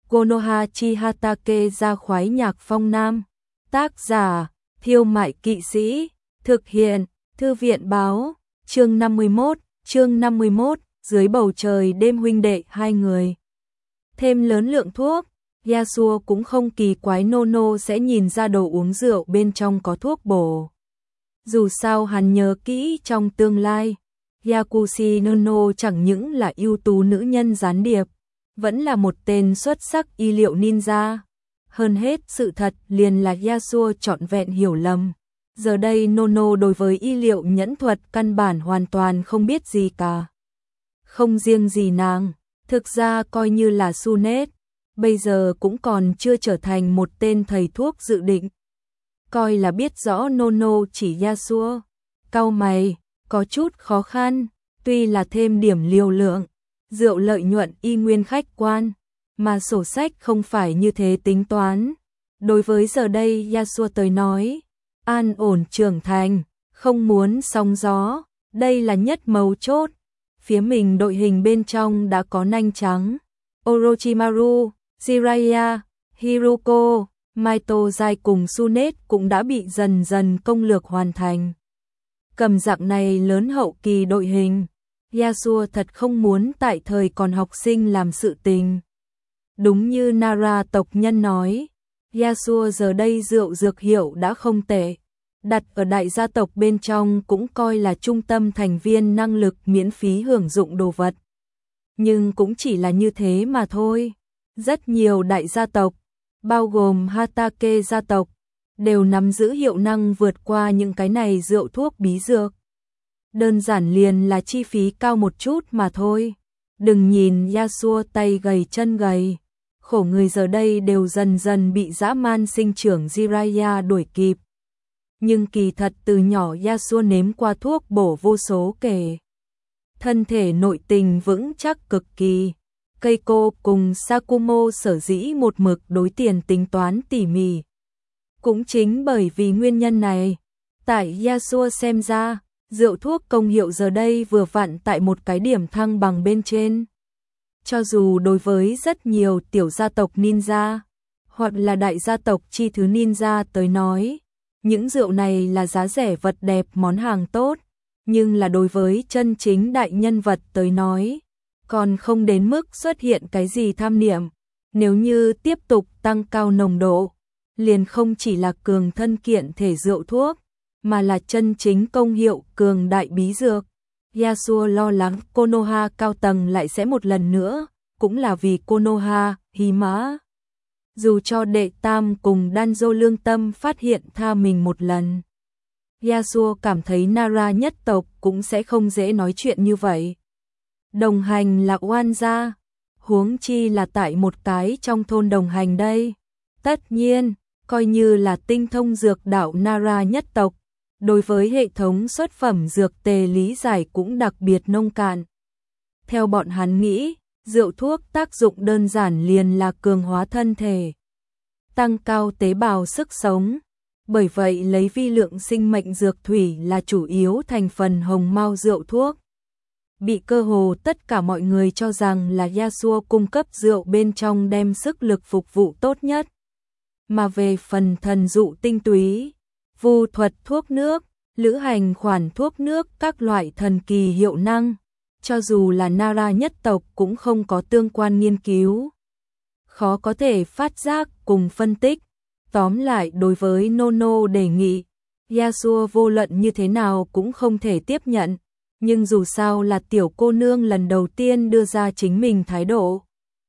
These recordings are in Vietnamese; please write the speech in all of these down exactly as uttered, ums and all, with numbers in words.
Konoha Chihatake ra khoái nhạc phong nam. Tác giả, Thiêu Mại Kỵ Sĩ. Thực hiện, Thư viện báo. Chương năm mươi mốt, chương năm mươi mốt, dưới bầu trời đêm huynh đệ hai người. Thêm lớn lượng thuốc, Yasuo cũng không kỳ quái Nono sẽ nhìn ra đồ uống rượu bên trong có thuốc bổ. Dù sao hắn nhớ kỹ trong tương lai, Yakushi Nono chẳng những là ưu tú nữ nhân gián điệp, vẫn là một tên xuất sắc y liệu ninja. Hơn hết sự thật liền là Yasuo trọn vẹn hiểu lầm. Giờ đây Nono đối với y liệu nhẫn thuật căn bản hoàn toàn không biết gì cả. Không riêng gì nàng, thực ra coi như là Sunet, bây giờ cũng còn chưa trở thành một tên thầy thuốc dự định. Coi là biết rõ Nono chỉ Yasuo. Cau mày, có chút khó khăn, tuy là thêm điểm liều lượng, rượu lợi nhuận y nguyên khách quan, mà sổ sách không phải như thế tính toán. Đối với giờ đây Yasuo tới nói, an ổn trưởng thành, không muốn sóng gió, đây là nhất mấu chốt. Phía mình đội hình bên trong đã có nanh trắng, Orochimaru, Jiraiya, Hiruko, Maito Zai cùng Sunet cũng đã bị dần dần công lược hoàn thành. Cầm dạng này lớn hậu kỳ đội hình, Yasuo thật không muốn tại thời còn học sinh làm sự tình. Đúng như Nara tộc nhân nói, Yasuo giờ đây rượu dược hiệu đã không tệ, đặt ở đại gia tộc bên trong cũng coi là trung tâm thành viên năng lực miễn phí hưởng dụng đồ vật. Nhưng cũng chỉ là như thế mà thôi. Rất nhiều đại gia tộc, bao gồm Hatake gia tộc, đều nắm giữ hiệu năng vượt qua những cái này rượu thuốc bí dược. Đơn giản liền là chi phí cao một chút mà thôi. Đừng nhìn Yasuo tay gầy chân gầy, khổ người giờ đây đều dần dần bị dã man sinh trưởng Jiraiya đuổi kịp. Nhưng kỳ thật từ nhỏ Yasuo nếm qua thuốc bổ vô số kể. Thân thể nội tình vững chắc cực kỳ. Keiko cùng Sakumo sở dĩ một mực đối tiền tính toán tỉ mỉ. Cũng chính bởi vì nguyên nhân này, tại Yasuo xem ra, rượu thuốc công hiệu giờ đây vừa vặn tại một cái điểm thăng bằng bên trên. Cho dù đối với rất nhiều tiểu gia tộc ninja, hoặc là đại gia tộc chi thứ ninja tới nói, những rượu này là giá rẻ vật đẹp món hàng tốt, nhưng là đối với chân chính đại nhân vật tới nói, còn không đến mức xuất hiện cái gì tham niệm. Nếu như tiếp tục tăng cao nồng độ, liền không chỉ là cường thân kiện thể rượu thuốc, mà là chân chính công hiệu cường đại bí dược. Yasuo lo lắng Konoha cao tầng lại sẽ một lần nữa, cũng là vì Konoha, Hima. Dù cho đệ tam cùng Danzo lương tâm phát hiện tha mình một lần, Yasuo cảm thấy Nara nhất tộc cũng sẽ không dễ nói chuyện như vậy. Đồng hành là oan gia, huống chi là tại một cái trong thôn đồng hành đây. Tất nhiên, coi như là tinh thông dược đạo Nara nhất tộc, đối với hệ thống xuất phẩm dược tề lý giải cũng đặc biệt nông cạn. Theo bọn hắn nghĩ, rượu thuốc tác dụng đơn giản liền là cường hóa thân thể, tăng cao tế bào sức sống. Bởi vậy lấy vi lượng sinh mệnh dược thủy là chủ yếu thành phần hồng mao rượu thuốc. Bị cơ hồ tất cả mọi người cho rằng là Yasuo cung cấp rượu bên trong đem sức lực phục vụ tốt nhất. Mà về phần thần dụ tinh túy, vu thuật thuốc nước, lữ hành khoản thuốc nước các loại thần kỳ hiệu năng, cho dù là Nara nhất tộc cũng không có tương quan nghiên cứu. Khó có thể phát giác cùng phân tích. Tóm lại đối với Nono đề nghị, Yasuo vô luận như thế nào cũng không thể tiếp nhận. Nhưng dù sao là tiểu cô nương lần đầu tiên đưa ra chính mình thái độ,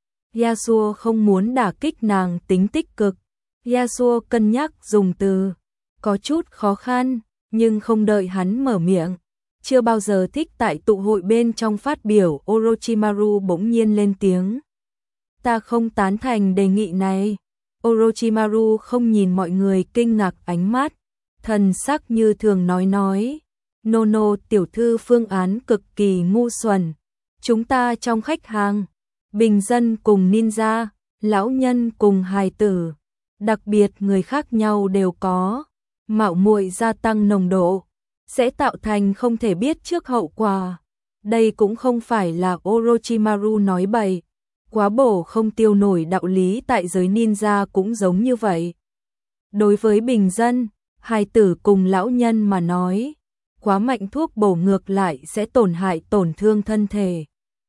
Yasuo không muốn đả kích nàng tính tích cực. Yasuo cân nhắc dùng từ, có chút khó khăn, nhưng không đợi hắn mở miệng. Chưa bao giờ thích tại tụ hội bên trong phát biểu, Orochimaru bỗng nhiên lên tiếng. Ta không tán thành đề nghị này. Orochimaru không nhìn mọi người kinh ngạc ánh mắt, thần sắc như thường nói nói. Nono tiểu thư phương án cực kỳ ngu xuẩn. Chúng ta trong khách hàng, bình dân cùng ninja, lão nhân cùng hài tử, đặc biệt người khác nhau đều có. Mạo muội gia tăng nồng độ, sẽ tạo thành không thể biết trước hậu quả. Đây cũng không phải là Orochimaru nói bậy. Quá bổ không tiêu nổi, đạo lý tại giới ninja cũng giống như vậy. Đối với bình dân, hài tử cùng lão nhân mà nói, quá mạnh thuốc bổ ngược lại sẽ tổn hại tổn thương thân thể.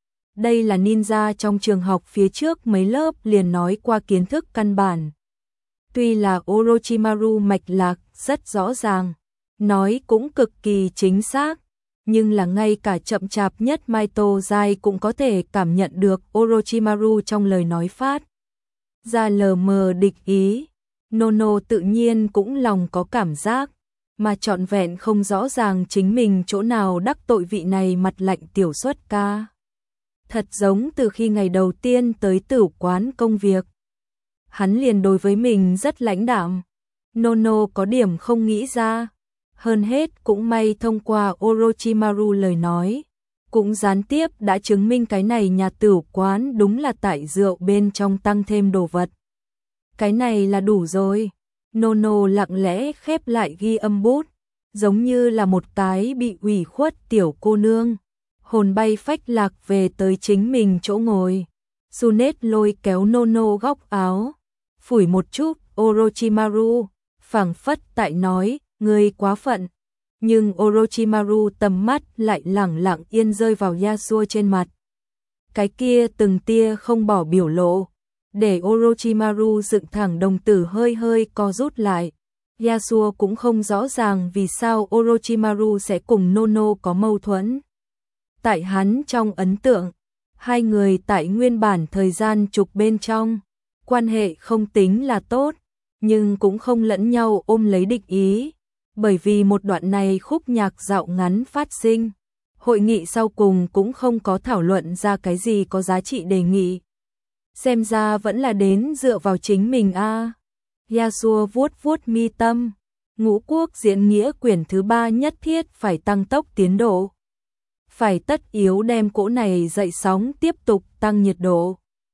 Đây là ninja trong trường học phía trước mấy lớp liền nói qua kiến thức căn bản. Tuy là Orochimaru mạch lạc rất rõ ràng, nói cũng cực kỳ chính xác, nhưng là ngay cả chậm chạp nhất Maito Jai cũng có thể cảm nhận được Orochimaru trong lời nói phát ra lờ mờ địch ý. Nono tự nhiên cũng lòng có cảm giác, mà trọn vẹn không rõ ràng chính mình chỗ nào đắc tội vị này mặt lạnh tiểu xuất ca. Thật giống từ khi ngày đầu tiên tới tửu quán công việc, hắn liền đối với mình rất lãnh đạm. Nono có điểm không nghĩ ra. Hơn hết cũng may thông qua Orochimaru lời nói, cũng gián tiếp đã chứng minh cái này nhà tửu quán đúng là tại rượu bên trong tăng thêm đồ vật. Cái này là đủ rồi. Nono lặng lẽ khép lại ghi âm bút, giống như là một cái bị ủy khuất tiểu cô nương, hồn bay phách lạc về tới chính mình chỗ ngồi. Tsunade lôi kéo Nono góc áo, phủi một chút. Orochimaru phảng phất tại nói, ngươi quá phận. Nhưng Orochimaru tầm mắt lại lẳng lặng yên rơi vào Yasuo trên mặt. Cái kia từng tia không bỏ biểu lộ, để Orochimaru dựng thẳng đồng tử hơi hơi co rút lại. Yasuo cũng không rõ ràng vì sao Orochimaru sẽ cùng Nono có mâu thuẫn. Tại hắn trong ấn tượng, hai người tại nguyên bản thời gian trục bên trong, quan hệ không tính là tốt, nhưng cũng không lẫn nhau ôm lấy địch ý. Bởi vì một đoạn này khúc nhạc dạo ngắn phát sinh, hội nghị sau cùng cũng không có thảo luận ra cái gì có giá trị đề nghị. Xem ra vẫn là đến dựa vào chính mình a. À. Yasuo vuốt vuốt mi tâm, Ngũ Quốc Diễn Nghĩa quyển thứ ba nhất thiết phải tăng tốc tiến độ. Phải tất yếu đem cỗ này dậy sóng tiếp tục tăng nhiệt độ.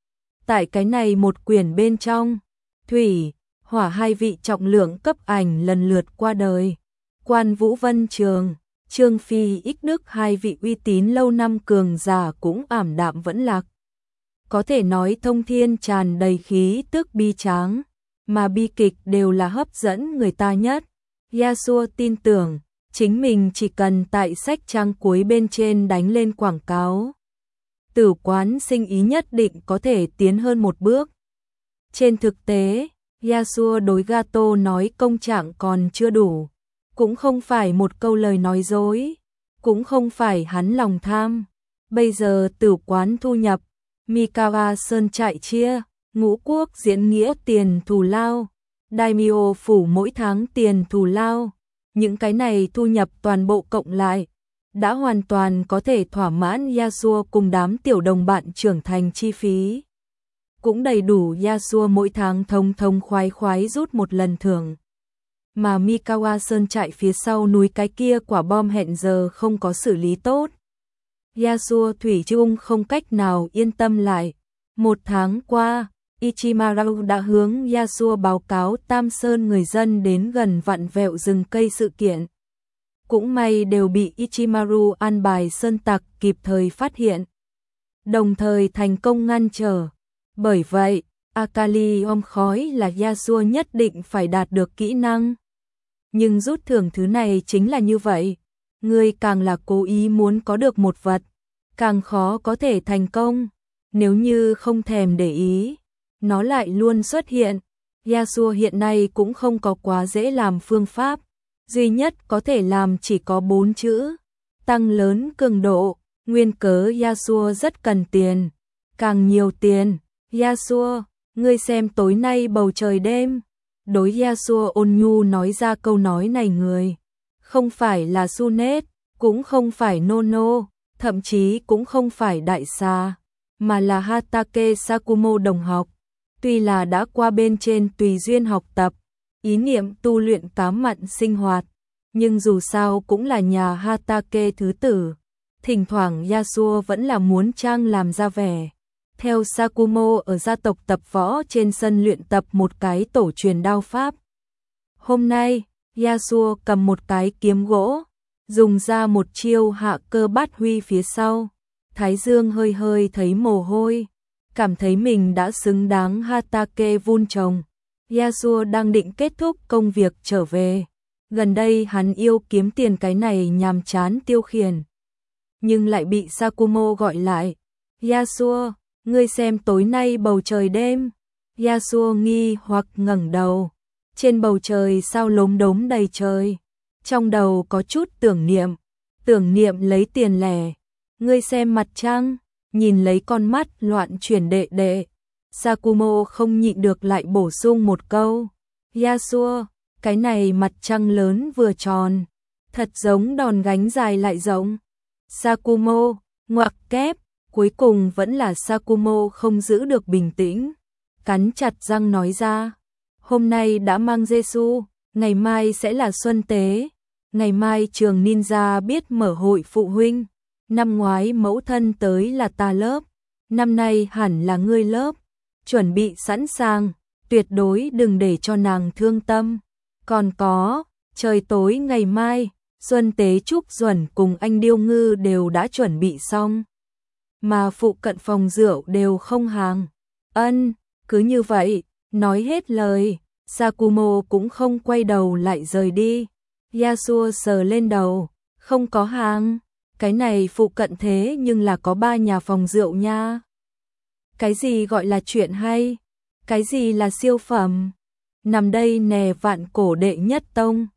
Tại cái này một quyển bên trong, thủy, hỏa hai vị trọng lượng cấp ảnh lần lượt qua đời. Quan Vũ Vân Trường, Trương Phi Ích Đức hai vị uy tín lâu năm cường giả cũng ảm đạm vẫn lạc. Có thể nói thông thiên tràn đầy khí tức bi tráng, mà bi kịch đều là hấp dẫn người ta nhất. Yasuo tin tưởng, chính mình chỉ cần tại sách trang cuối bên trên đánh lên quảng cáo, Tửu quán sinh ý nhất định có thể tiến hơn một bước. Trên thực tế, Yasuo đối Gato nói công trạng còn chưa đủ, cũng không phải một câu lời nói dối, cũng không phải hắn lòng tham. Bây giờ Tửu quán thu nhập, Mikawa Sơn trại chia, Ngũ Quốc Diễn Nghĩa tiền thù lao, Daimyo phủ mỗi tháng tiền thù lao, những cái này thu nhập toàn bộ cộng lại, đã hoàn toàn có thể thỏa mãn Yasuo cùng đám tiểu đồng bạn trưởng thành chi phí. Cũng đầy đủ Yasuo mỗi tháng thông thông khoái khoái rút một lần thưởng. Mà Mikawa Sơn trại phía sau núi cái kia quả bom hẹn giờ không có xử lý tốt. Yasuo thủy chung không cách nào yên tâm lại. Một tháng qua, Ichimaru đã hướng Yasuo báo cáo Tam Sơn người dân đến gần vặn vẹo rừng cây sự kiện. Cũng may đều bị Ichimaru an bài sơn tặc kịp thời phát hiện, đồng thời thành công ngăn trở. Bởi vậy, Akali om khói là Yasuo nhất định phải đạt được kỹ năng. Nhưng rút thưởng thứ này chính là như vậy, người càng là cố ý muốn có được một vật, càng khó có thể thành công. Nếu như không thèm để ý, nó lại luôn xuất hiện. Yasuo hiện nay cũng không có quá dễ làm phương pháp, duy nhất có thể làm chỉ có bốn chữ: tăng lớn cường độ. Nguyên cớ Yasuo rất cần tiền, càng nhiều tiền. Yasuo, ngươi xem tối nay bầu trời đêm. Đối Yasuo ôn nhu nói ra câu nói này người, không phải là Tsunade, cũng không phải Nono, thậm chí cũng không phải Đại Sa, mà là Hatake Sakumo đồng học. Tuy là đã qua bên trên tùy duyên học tập, ý niệm tu luyện cám mặn sinh hoạt, nhưng dù sao cũng là nhà Hatake thứ tử. Thỉnh thoảng Yasuo vẫn là muốn trang làm ra vẻ. Theo Sakumo ở gia tộc tập võ trên sân luyện tập một cái tổ truyền đao pháp. Hôm nay, Yasuo cầm một cái kiếm gỗ, dùng ra một chiêu hạ cơ bát huy phía sau. Thái dương hơi hơi thấy mồ hôi. cảm thấy mình đã xứng đáng Hatake vun trồng. Yasuo đang định kết thúc công việc trở về. Gần đây hắn yêu kiếm tiền cái này nhàm chán tiêu khiển. Nhưng lại bị Sakumo gọi lại. Yasuo, ngươi xem tối nay bầu trời đêm. Yasuo nghi hoặc ngẩng đầu. Trên bầu trời sao lốm đốm đầy trời. Trong đầu có chút tưởng niệm. Tưởng niệm lấy tiền lẻ. Ngươi xem mặt trăng. Nhìn lấy con mắt loạn chuyển đệ đệ. Sakumo không nhịn được lại bổ sung một câu. Yasuo, cái này mặt trăng lớn vừa tròn. Thật giống đòn gánh dài lại rộng. Sakumo, ngoặc kép. Cuối cùng vẫn là Sakumo không giữ được bình tĩnh. Cắn chặt răng nói ra. Hôm nay đã mang Giêsu, ngày mai sẽ là Xuân Tế. Ngày mai trường ninja biết mở hội phụ huynh. Năm ngoái mẫu thân tới là ta lớp. Năm nay hẳn là ngươi lớp. Chuẩn bị sẵn sàng, tuyệt đối đừng để cho nàng thương tâm. Còn có, trời tối ngày mai, Xuân Tế Trúc Duẩn cùng anh Điêu Ngư đều đã chuẩn bị xong. Mà phụ cận phòng rượu đều không hàng. Ân, cứ như vậy, nói hết lời, Sakumo cũng không quay đầu lại rời đi. Yasuo sờ lên đầu, không có hàng. Cái này phụ cận thế nhưng là có ba nhà phòng rượu nha. Cái gì gọi là chuyện hay? Cái gì là siêu phẩm? Nằm đây nè vạn cổ đệ nhất tông.